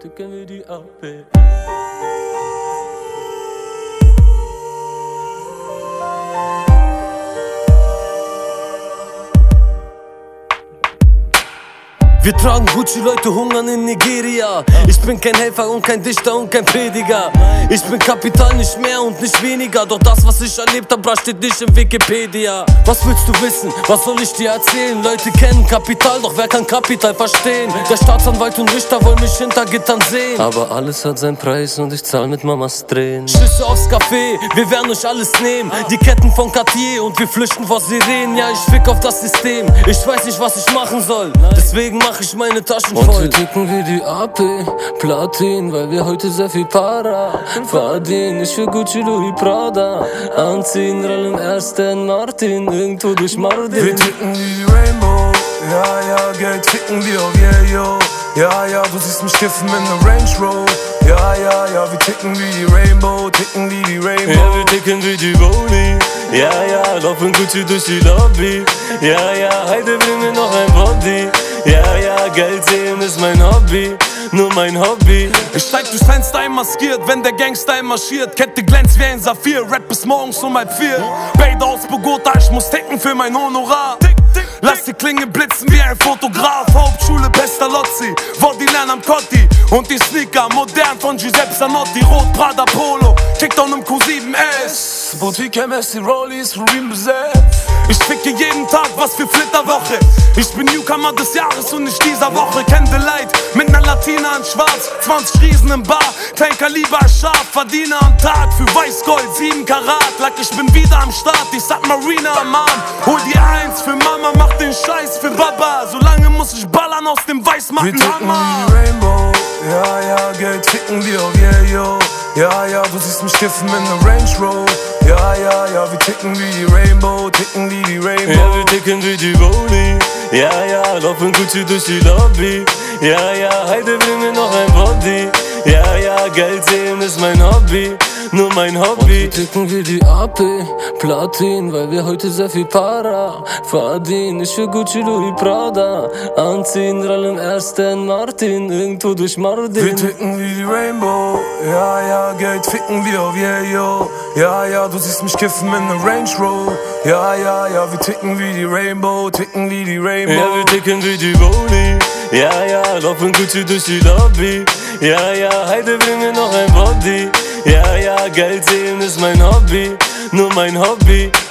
ticken wie die AP. Wir tragen Gucci, Leute hungern in Nigeria. Ich bin kein Helfer und kein Dichter und kein Prediger. Ich bin Kapital, nicht mehr und nicht weniger. Doch das, was ich erlebt hab, steht nicht in Wikipedia. Was willst du wissen? Was soll ich dir erzählen? Leute kennen Kapital, doch wer kann Kapital verstehen? Der Staatsanwalt und Richter wollen mich hinter Gittern sehen. Aber alles hat seinen Preis und ich zahl mit Mamas Tränen. Schüsse aufs Café, wir werden euch alles nehmen. Die Ketten von Cartier und wir flüchten vor Sirenen. Ja, ich fick auf das System. Ich weiß nicht, was ich machen soll. Deswegen mach ich meine Taschen voll. Und wir ticken wie die AP, Platin, weil wir heute sehr viel Para verdienen. Ich für Gucci, Louis Prada anziehen, rollen Aston Martin irgendwo durch Mardin. Wir ticken wie die Rainbow, ja, ja, Geld ficken wir auf yeah, yo. Ja, ja, du siehst mich kiffen in der Range Road. Ja, ja, ja, wir ticken wie die Rainbow, ticken wie die Rainbow. Ja, wir ticken wie die Boni. Ja, ja, laufen Gucci durch die Lobby. Ja, ja, heute bring mir noch ein Body. Ja, ja, Geld sehen ist mein Hobby, nur mein Hobby. Ich steig durchs Fenster einmaskiert, wenn der Gangster marschiert. Kette glänzt wie ein Saphir, Rap bis morgens 4:30. Beide aus Bogota, ich muss ticken für mein Honorar. Lass die Klinge blitzen wie ein Fotograf. Hauptschule Pestalozzi, Vordilern am Cotti. Und die Sneaker, modern von Giuseppe Zanotti. Rot Prada Polo, Kickdown im Q7S. Boutique MS, Rollies, Rubin besetzt. Ich ficke jeden Tag, was für Flitterwoche. Ich bin Newcomer des Jahres und nicht dieser Woche. Candlelight mit ner Latina in Schwarz. 20 Riesen im Bar, kein Kaliber scharf. Verdiene am Tag für Weißgold, 7 Karat. Lack, ich bin wieder am Start, ich sag Marina am Arm. Hol die 1 für Mama, mach den Scheiß für Baba. Solange muss ich ballern aus dem Weißmattenhammer. Wir ticken wie Rainbow, ja, ja, Geld ficken wir auf yeah, yo. Ja, ja, du siehst mich kiffen in der Range Road. Ja, ja, ja, wir ticken wie die Rainbow, ticken wie die Rainbow. Ja, wir ticken wie die Boni. Ja, ja, laufen Gucci durch die Lobby. Ja, ja, heute bring mir noch ein Body. Ja, ja, Geld sehen ist mein Hobby, nur mein Hobby. Und wir ticken wie die AP, Platin, weil wir heute sehr viel Para verdienen. Ich für Gucci, Louis Prada anziehen, rollen Aston Martin irgendwo durch Mardin. Wir ticken wie die Rainbow, ja, ja, Geld ficken wir auf yeah, yo. Ja, ja, du siehst mich kiffen in der Range Road. Ja, ja, ja, wir ticken wie die Rainbow, ticken wie die Rainbow. Ja, wir ticken wie die Boni. Ja, ja, laufen Gucci durch die Lobby. Ja, ja, heute bring mir noch ein Body. Ja, ja, Geld sehen ist mein Hobby, nur mein Hobby.